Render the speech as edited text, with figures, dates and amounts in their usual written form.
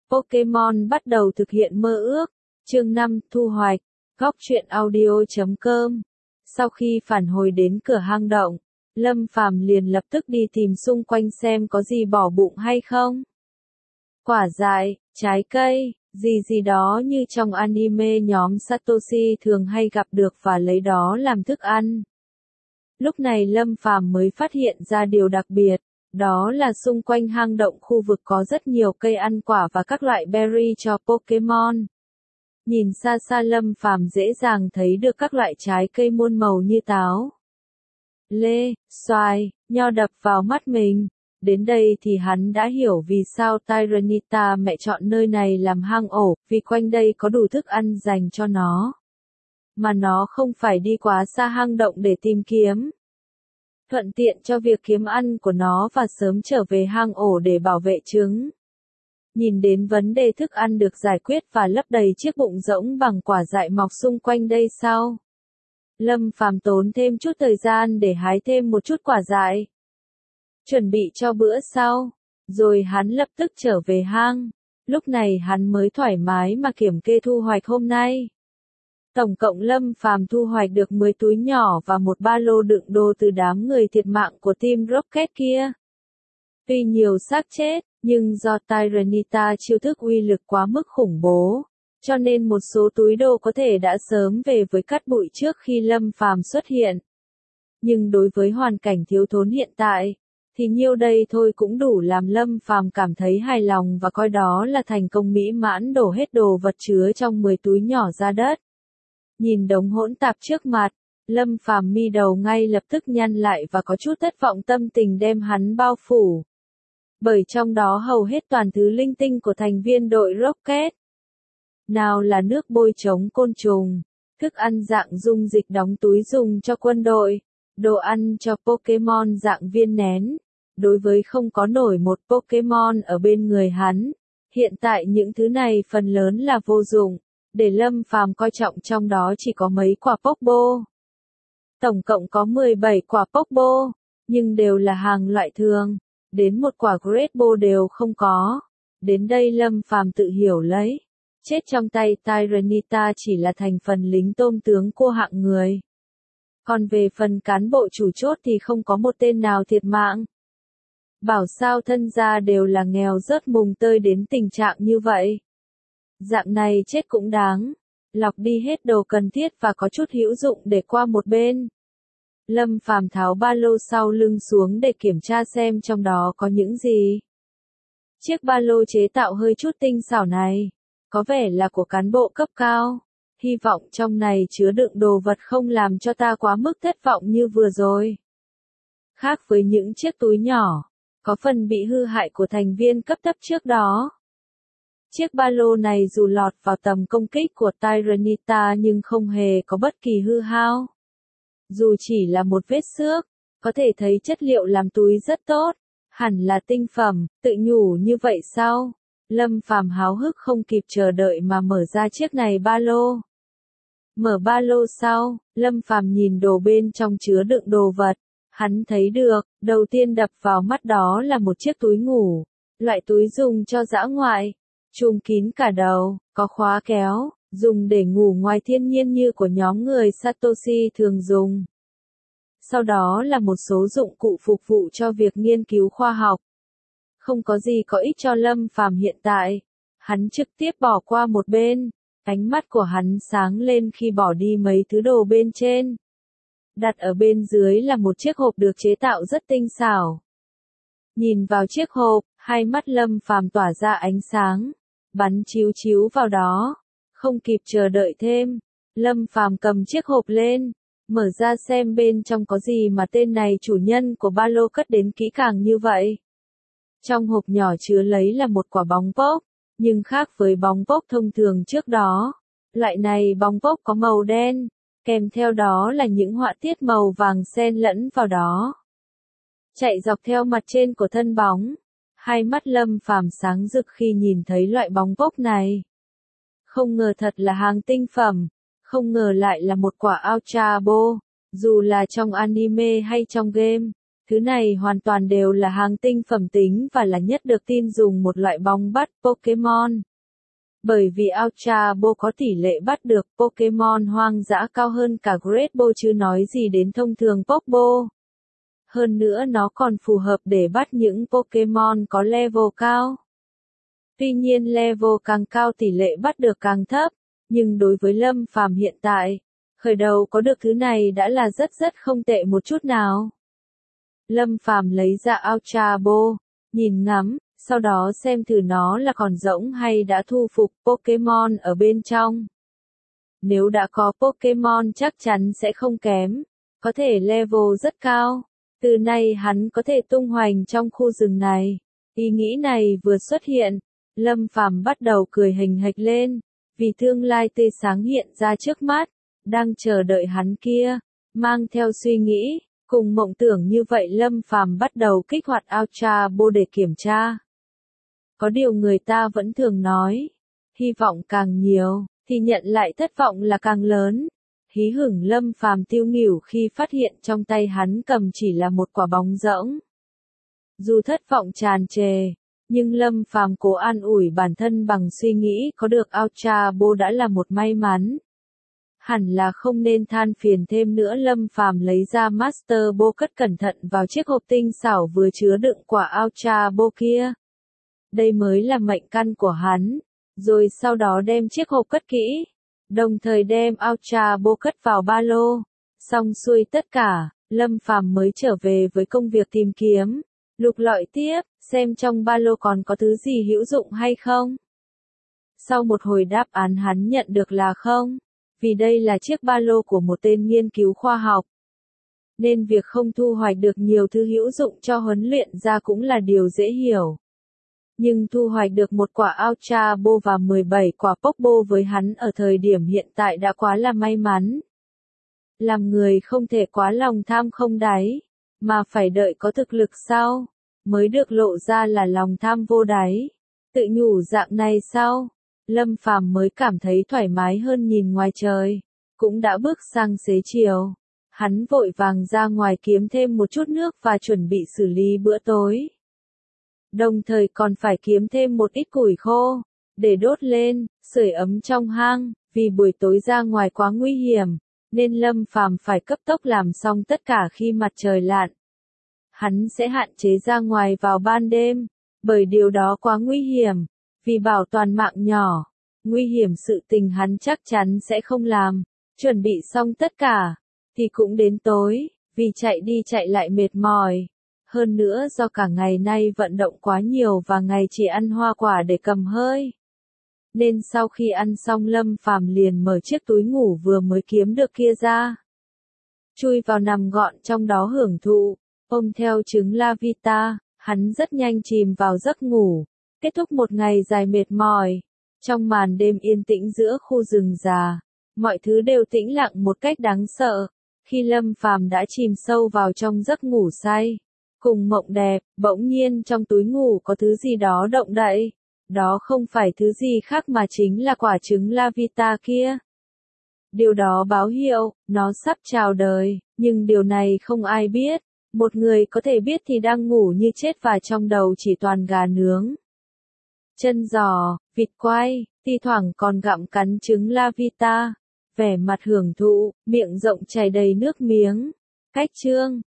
Pokémon bắt đầu thực hiện mơ ước. Chương 5 thu hoạch. Góc truyện audio.com. Sau khi phản hồi đến cửa hang động, Lâm Phàm liền lập tức đi tìm xung quanh xem có gì bỏ bụng hay không. Quả dại, trái cây, gì đó như trong anime nhóm Satoshi thường hay gặp được và lấy đó làm thức ăn. Lúc này Lâm Phàm mới phát hiện ra điều đặc biệt, đó là xung quanh hang động khu vực có rất nhiều cây ăn quả và các loại berry cho Pokémon. Nhìn xa xa Lâm Phàm dễ dàng thấy được các loại trái cây muôn màu như táo, lê, xoài, nho đập vào mắt mình. Đến đây thì hắn đã hiểu vì sao Tyranitar mẹ chọn nơi này làm hang ổ, vì quanh đây có đủ thức ăn dành cho nó. Mà nó không phải đi quá xa hang động để tìm kiếm. Thuận tiện cho việc kiếm ăn của nó và sớm trở về hang ổ để bảo vệ trứng. Nhìn đến vấn đề thức ăn được giải quyết và lấp đầy chiếc bụng rỗng bằng quả dại mọc xung quanh đây sau. Lâm Phàm tốn thêm chút thời gian để hái thêm một chút quả dại. Chuẩn bị cho bữa sau, rồi hắn lập tức trở về hang. Lúc này hắn mới thoải mái mà kiểm kê thu hoạch hôm nay. Tổng cộng Lâm Phàm thu hoạch được 10 túi nhỏ và một ba lô đựng đồ từ đám người thiệt mạng của Team Rocket kia. Tuy nhiều xác chết, nhưng do Tyranitar chiêu thức uy lực quá mức khủng bố, cho nên một số túi đồ có thể đã sớm về với cát bụi trước khi Lâm Phàm xuất hiện. Nhưng đối với hoàn cảnh thiếu thốn hiện tại, thì nhiêu đây thôi cũng đủ làm Lâm Phàm cảm thấy hài lòng và coi đó là thành công mỹ mãn đổ hết đồ vật chứa trong 10 túi nhỏ ra đất. Nhìn đống hỗn tạp trước mặt, Lâm Phàm mi đầu ngay lập tức nhăn lại và có chút thất vọng tâm tình đem hắn bao phủ. Bởi trong đó hầu hết toàn thứ linh tinh của thành viên đội Rocket. Nào là nước bôi chống côn trùng, thức ăn dạng dung dịch đóng túi dùng cho quân đội, đồ ăn cho Pokémon dạng viên nén. Đối với không có nổi một Pokémon ở bên người hắn, hiện tại những thứ này phần lớn là vô dụng, để Lâm Phàm coi trọng trong đó chỉ có mấy quả Pokeball. Tổng cộng có 17 quả Pokeball, nhưng đều là hàng loại thường, đến một quả Great Ball đều không có. Đến đây Lâm Phàm tự hiểu lấy, chết trong tay Tyranitar chỉ là thành phần lính tôm tướng cô hạng người. Còn về phần cán bộ chủ chốt thì không có một tên nào thiệt mạng. Bảo sao thân gia đều là nghèo rớt mùng tơi đến tình trạng như vậy. Dạng này chết cũng đáng. Lọc đi hết đồ cần thiết và có chút hữu dụng để qua một bên. Lâm Phàm tháo ba lô sau lưng xuống để kiểm tra xem trong đó có những gì. Chiếc ba lô chế tạo hơi chút tinh xảo này, có vẻ là của cán bộ cấp cao. Hy vọng trong này chứa đựng đồ vật không làm cho ta quá mức thất vọng như vừa rồi. Khác với những chiếc túi nhỏ, có phần bị hư hại của thành viên cấp thấp trước đó. Chiếc ba lô này dù lọt vào tầm công kích của Tyranitar nhưng không hề có bất kỳ hư hao. Dù chỉ là một vết xước, có thể thấy chất liệu làm túi rất tốt, hẳn là tinh phẩm, tự nhủ như vậy sao? Lâm Phàm háo hức không kịp chờ đợi mà mở ra chiếc này ba lô. Mở ba lô sau, Lâm Phàm nhìn đồ bên trong chứa đựng đồ vật. Hắn thấy được, đầu tiên đập vào mắt đó là một chiếc túi ngủ, loại túi dùng cho dã ngoại, trùm kín cả đầu, có khóa kéo, dùng để ngủ ngoài thiên nhiên như của nhóm người Satoshi thường dùng. Sau đó là một số dụng cụ phục vụ cho việc nghiên cứu khoa học. Không có gì có ích cho Lâm Phàm hiện tại, hắn trực tiếp bỏ qua một bên, ánh mắt của hắn sáng lên khi bỏ đi mấy thứ đồ bên trên. Đặt ở bên dưới là một chiếc hộp được chế tạo rất tinh xảo. Nhìn vào chiếc hộp, hai mắt Lâm Phàm tỏa ra ánh sáng, bắn chiếu chiếu vào đó. Không kịp chờ đợi thêm, Lâm Phàm cầm chiếc hộp lên, mở ra xem bên trong có gì mà tên này chủ nhân của ba lô cất đến kỹ càng như vậy. Trong hộp nhỏ chứa lấy là một quả bóng pốc, nhưng khác với bóng pốc thông thường trước đó. Loại này bóng pốc có màu đen, kèm theo đó là những họa tiết màu vàng xen lẫn vào đó. Chạy dọc theo mặt trên của thân bóng, hai mắt Lâm Phàm sáng rực khi nhìn thấy loại bóng pốc này. Không ngờ thật là hàng tinh phẩm, không ngờ lại là một quả Ultra Ball, dù là trong anime hay trong game, Thứ này hoàn toàn đều là hàng tinh phẩm tính và là nhất được tin dùng một loại bóng bắt Pokémon. Bởi vì Ultra Ball có tỷ lệ bắt được Pokémon hoang dã cao hơn cả Great Ball chứ nói gì đến thông thường Pokeball. Hơn nữa nó còn phù hợp để bắt những Pokémon có level cao. Tuy nhiên level càng cao tỷ lệ bắt được càng thấp, nhưng đối với Lâm Phàm hiện tại, khởi đầu có được thứ này đã là rất không tệ một chút nào. Lâm Phàm lấy ra Ultra Ball, nhìn ngắm, sau đó xem thử nó là còn rỗng hay đã thu phục Pokémon ở bên trong. Nếu đã có Pokémon chắc chắn sẽ không kém, có thể level rất cao. Từ nay hắn có thể tung hoành trong khu rừng này. Ý nghĩ này vừa xuất hiện, Lâm Phàm bắt đầu cười hình hạch lên, vì tương lai tươi sáng hiện ra trước mắt, đang chờ đợi hắn kia. Mang theo suy nghĩ, cùng mộng tưởng như vậy Lâm Phàm bắt đầu kích hoạt Ultra Ball để kiểm tra. Có điều người ta vẫn thường nói, hy vọng càng nhiều, thì nhận lại thất vọng là càng lớn. Hí hửng Lâm Phàm tiêu nghỉu khi phát hiện trong tay hắn cầm chỉ là một quả bóng rỗng. Dù thất vọng tràn trề, nhưng Lâm Phàm cố an ủi bản thân bằng suy nghĩ có được Ultra Ball đã là một may mắn. Hẳn là không nên than phiền thêm nữa. Lâm Phàm lấy ra Master Ball cất cẩn thận vào chiếc hộp tinh xảo vừa chứa đựng quả Ultra Ball kia. Đây mới là mệnh căn của hắn, rồi sau đó đem chiếc hộp cất kỹ. Đồng thời đem Ultra Ball cất vào ba lô. Xong xuôi tất cả, Lâm Phàm mới trở về với công việc tìm kiếm, lục lọi tiếp, xem trong ba lô còn có thứ gì hữu dụng hay không. Sau một hồi đáp án hắn nhận được là không, vì đây là chiếc ba lô của một tên nghiên cứu khoa học. Nên việc không thu hoạch được nhiều thứ hữu dụng cho huấn luyện ra cũng là điều dễ hiểu. Nhưng thu hoạch được một quả Ultra Ball và 17 quả Pokeball với hắn ở thời điểm hiện tại đã quá là may mắn. Làm người không thể quá lòng tham không đáy, mà phải đợi có thực lực sau, mới được lộ ra là lòng tham vô đáy. Tự nhủ dạng này sau, Lâm Phàm mới cảm thấy thoải mái hơn nhìn ngoài trời. Cũng đã bước sang xế chiều, hắn vội vàng ra ngoài kiếm thêm một chút nước và chuẩn bị xử lý bữa tối. Đồng thời còn phải kiếm thêm một ít củi khô, để đốt lên, sưởi ấm trong hang, vì buổi tối ra ngoài quá nguy hiểm, nên Lâm Phàm phải cấp tốc làm xong tất cả khi mặt trời lặn. Hắn sẽ hạn chế ra ngoài vào ban đêm, bởi điều đó quá nguy hiểm, vì bảo toàn mạng nhỏ, nguy hiểm sự tình hắn chắc chắn sẽ không làm. Chuẩn bị xong tất cả, thì cũng đến tối, vì chạy đi chạy lại mệt mỏi. Hơn nữa do cả ngày nay vận động quá nhiều và ngày chỉ ăn hoa quả để cầm hơi. Nên sau khi ăn xong Lâm Phàm liền mở chiếc túi ngủ vừa mới kiếm được kia ra. Chui vào nằm gọn trong đó hưởng thụ, ôm theo trứng La Vita, hắn rất nhanh chìm vào giấc ngủ, kết thúc một ngày dài mệt mỏi. Trong màn đêm yên tĩnh giữa khu rừng già, mọi thứ đều tĩnh lặng một cách đáng sợ. Khi Lâm Phàm đã chìm sâu vào trong giấc ngủ say, cùng mộng đẹp, bỗng nhiên trong túi ngủ có thứ gì đó động đậy. Đó không phải thứ gì khác mà chính là quả trứng La Vita kia. Điều đó báo hiệu, nó sắp chào đời, nhưng điều này không ai biết. Một người có thể biết thì đang ngủ như chết và trong đầu chỉ toàn gà nướng, chân giò, vịt quay, thi thoảng còn gặm cắn trứng La Vita. Vẻ mặt hưởng thụ, miệng rộng chảy đầy nước miếng. Cách chương